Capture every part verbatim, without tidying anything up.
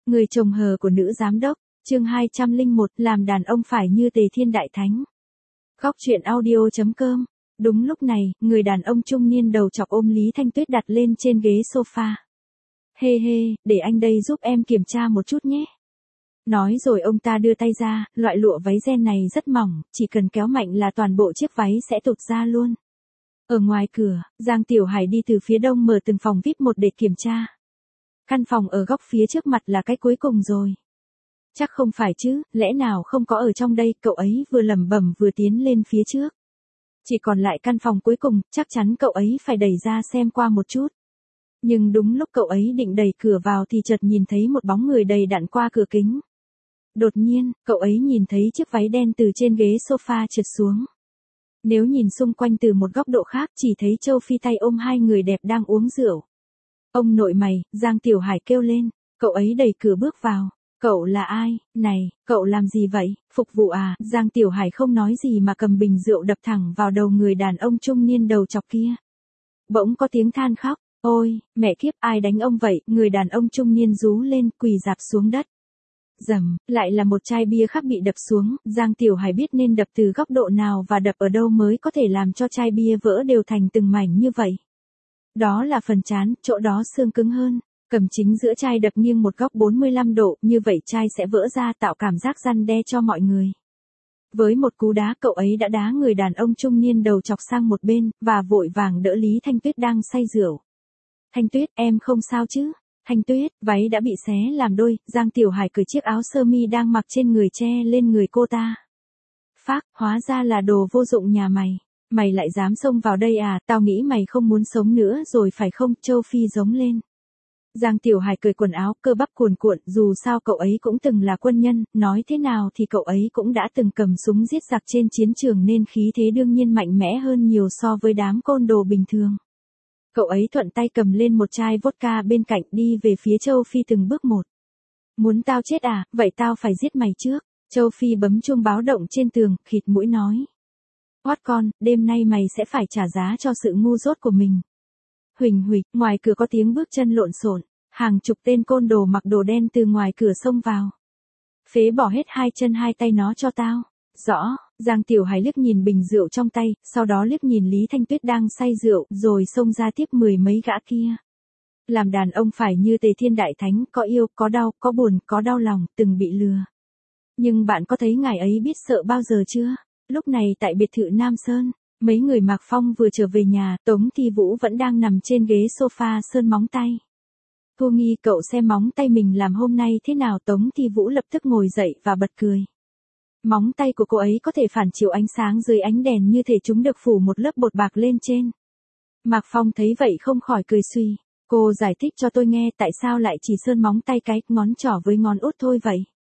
Người chồng hờ của nữ giám đốc, chương hai trăm lẻ một, làm đàn ông phải như Tề Thiên Đại Thánh. Góc truyện audio chấm com. Đúng lúc này, người đàn ông trung niên đầu chọc ôm Lý Thanh Tuyết đặt lên trên ghế sofa. Hê hê, để anh đây giúp em kiểm tra một chút nhé. Nói rồi ông ta đưa tay ra, loại lụa váy ren này rất mỏng, chỉ cần kéo mạnh là toàn bộ chiếc váy sẽ tụt ra luôn. Ở ngoài cửa, Giang Tiểu Hải đi từ phía đông mở từng phòng vi ai pi một để kiểm tra. Căn phòng ở góc phía trước mặt là cái cuối cùng rồi. Chắc không phải chứ, lẽ nào không có ở trong đây, cậu ấy vừa lẩm bẩm vừa tiến lên phía trước. Chỉ còn lại căn phòng cuối cùng, chắc chắn cậu ấy phải đẩy ra xem qua một chút. Nhưng đúng lúc cậu ấy định đẩy cửa vào thì chợt nhìn thấy một bóng người đầy đặn qua cửa kính. Đột nhiên, cậu ấy nhìn thấy chiếc váy đen từ trên ghế sofa trượt xuống. Nếu nhìn xung quanh từ một góc độ khác chỉ thấy Châu Phi tay ôm hai người đẹp đang uống rượu. Ông nội mày, Giang Tiểu Hải kêu lên, cậu ấy đẩy cửa bước vào. Cậu là ai, này, cậu làm gì vậy, phục vụ à, Giang Tiểu Hải không nói gì mà cầm bình rượu đập thẳng vào đầu người đàn ông trung niên đầu chọc kia. Bỗng có tiếng than khóc, ôi, mẹ kiếp, ai đánh ông vậy, người đàn ông trung niên rú lên, quỳ rạp xuống đất. Rầm, lại là một chai bia khác bị đập xuống, Giang Tiểu Hải biết nên đập từ góc độ nào và đập ở đâu mới có thể làm cho chai bia vỡ đều thành từng mảnh như vậy. Đó là phần trán, chỗ đó xương cứng hơn. Cầm chính giữa chai đập nghiêng một góc bốn mươi lăm độ, như vậy chai sẽ vỡ ra tạo cảm giác răn đe cho mọi người. Với một cú đá cậu ấy đã đá người đàn ông trung niên đầu chọc sang một bên, và vội vàng đỡ Lý Thanh Tuyết đang say rượu. Thanh Tuyết, em không sao chứ? Thanh Tuyết, váy đã bị xé làm đôi, Giang Tiểu Hải cởi chiếc áo sơ mi đang mặc trên người che lên người cô ta. Phác, hóa ra là đồ vô dụng nhà mày. Mày lại dám xông vào đây à, tao nghĩ mày không muốn sống nữa rồi phải không, Châu Phi giống lên. Giang Tiểu Hải cởi quần áo, cơ bắp cuồn cuộn, dù sao cậu ấy cũng từng là quân nhân, nói thế nào thì cậu ấy cũng đã từng cầm súng giết giặc trên chiến trường nên khí thế đương nhiên mạnh mẽ hơn nhiều so với đám côn đồ bình thường. Cậu ấy thuận tay cầm lên một chai vodka bên cạnh đi về phía Châu Phi từng bước một. Muốn tao chết à, vậy tao phải giết mày trước. Châu Phi bấm chuông báo động trên tường, khịt mũi nói. Hoát con, đêm nay mày sẽ phải trả giá cho sự ngu dốt của mình. Huỳnh huỳnh, ngoài cửa có tiếng bước chân lộn xộn, hàng chục tên côn đồ mặc đồ đen từ ngoài cửa xông vào. Phế bỏ hết hai chân hai tay nó cho tao. Rõ, Giang Tiểu Hải liếc nhìn bình rượu trong tay, sau đó liếc nhìn Lý Thanh Tuyết đang say rượu, rồi xông ra tiếp mười mấy gã kia. Làm đàn ông phải như Tề Thiên Đại Thánh, có yêu, có đau, có buồn, có đau lòng, từng bị lừa. Nhưng bạn có thấy ngài ấy biết sợ bao giờ chưa? Lúc này tại biệt thự Nam Sơn. Mấy người Mạc Phong vừa trở về nhà, Tống Thi Vũ vẫn đang nằm trên ghế sofa sơn móng tay. Thu Nghi, cậu xem móng tay mình làm hôm nay thế nào, Tống Thi Vũ lập tức ngồi dậy và bật cười. Móng tay của cô ấy có thể phản chiếu ánh sáng dưới ánh đèn như thể chúng được phủ một lớp bột bạc lên trên. Mạc Phong thấy vậy không khỏi cười suy. Cô giải thích cho tôi nghe tại sao lại chỉ sơn móng tay cái ngón trỏ với ngón út thôi vậy.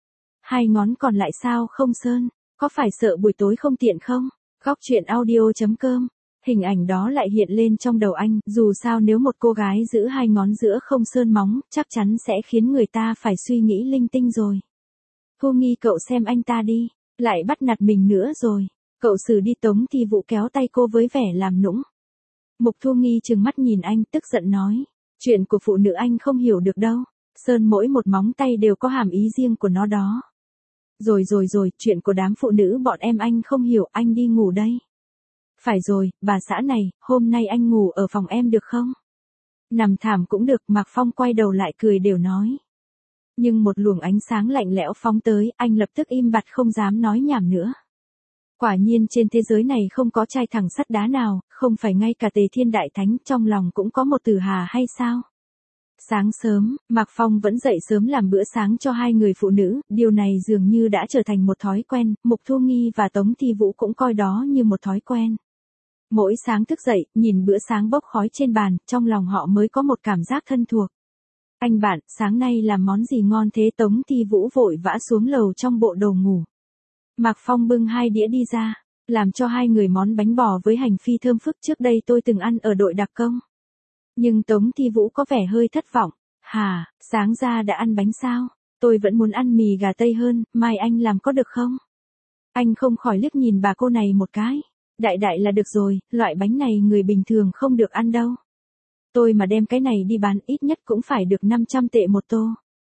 Hai ngón còn lại sao không sơn, có phải sợ buổi tối không tiện không? Góc truyện audio chấm com. Hình ảnh đó lại hiện lên trong đầu anh, dù sao nếu một cô gái giữ hai ngón giữa không sơn móng, chắc chắn sẽ khiến người ta phải suy nghĩ linh tinh rồi. Thu Nghi, cậu xem anh ta đi, lại bắt nạt mình nữa rồi. Cậu xử đi, Tống Thi Vũ kéo tay cô với vẻ làm nũng. Mục Thu Nghi trừng mắt nhìn anh, tức giận nói, chuyện của phụ nữ anh không hiểu được đâu, sơn mỗi một móng tay đều có hàm ý riêng của nó đó. Rồi rồi rồi, chuyện của đám phụ nữ bọn em anh không hiểu, anh đi ngủ đây. Phải rồi, bà xã này, hôm nay anh ngủ ở phòng em được không? Nằm thảm cũng được, Mạc Phong quay đầu lại cười đều nói. Nhưng một luồng ánh sáng lạnh lẽo phóng tới, anh lập tức im bặt không dám nói nhảm nữa. Quả nhiên trên thế giới này không có trai thẳng sắt đá nào, không phải ngay cả Tề Thiên Đại Thánh trong lòng cũng có một từ hà hay sao? Sáng sớm, Mạc Phong vẫn dậy sớm làm bữa sáng cho hai người phụ nữ, điều này dường như đã trở thành một thói quen, Mục Thu Nghi và Tống Thi Vũ cũng coi đó như một thói quen. Mỗi sáng thức dậy, nhìn bữa sáng bốc khói trên bàn, trong lòng họ mới có một cảm giác thân thuộc. Anh bạn, sáng nay làm món gì ngon thế? Tống Thi Vũ vội vã xuống lầu trong bộ đồ ngủ. Mạc Phong bưng hai đĩa đi ra, làm cho hai người món bánh bò với hành phi thơm phức, trước đây tôi từng ăn ở đội đặc công. Nhưng Tống Thi Vũ có vẻ hơi thất vọng. Hà, sáng ra đã ăn bánh sao? Tôi vẫn muốn ăn mì gà tây hơn, mai anh làm có được không? Anh không khỏi liếc nhìn bà cô này một cái. Đại đại là được rồi, loại bánh này người bình thường không được ăn đâu. Tôi mà đem cái này đi bán ít nhất cũng phải được năm trăm tệ một tô.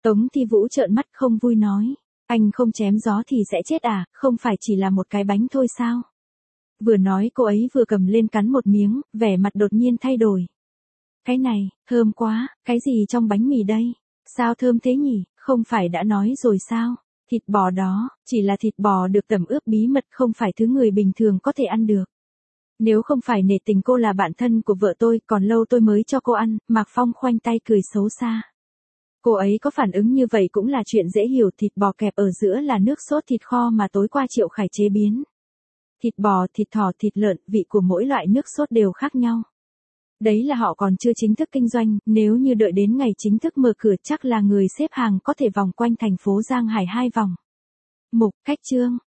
Tống Thi Vũ trợn mắt không vui nói. Anh không chém gió thì sẽ chết à, không phải chỉ là một cái bánh thôi sao? Vừa nói cô ấy vừa cầm lên cắn một miếng, vẻ mặt đột nhiên thay đổi. Cái này, thơm quá, cái gì trong bánh mì đây? Sao thơm thế nhỉ, không phải đã nói rồi sao? Thịt bò đó, chỉ là thịt bò được tẩm ướp bí mật không phải thứ người bình thường có thể ăn được. Nếu không phải nể tình cô là bạn thân của vợ tôi, còn lâu tôi mới cho cô ăn, Mạc Phong khoanh tay cười xấu xa. Cô ấy có phản ứng như vậy cũng là chuyện dễ hiểu, thịt bò kẹp ở giữa là nước sốt thịt kho mà tối qua Triệu Khải chế biến. Thịt bò, thịt thỏ, thịt lợn, vị của mỗi loại nước sốt đều khác nhau. Đấy là họ còn chưa chính thức kinh doanh, nếu như đợi đến ngày chính thức mở cửa chắc là người xếp hàng có thể vòng quanh thành phố Giang Hải hai vòng. Mục, cách chương.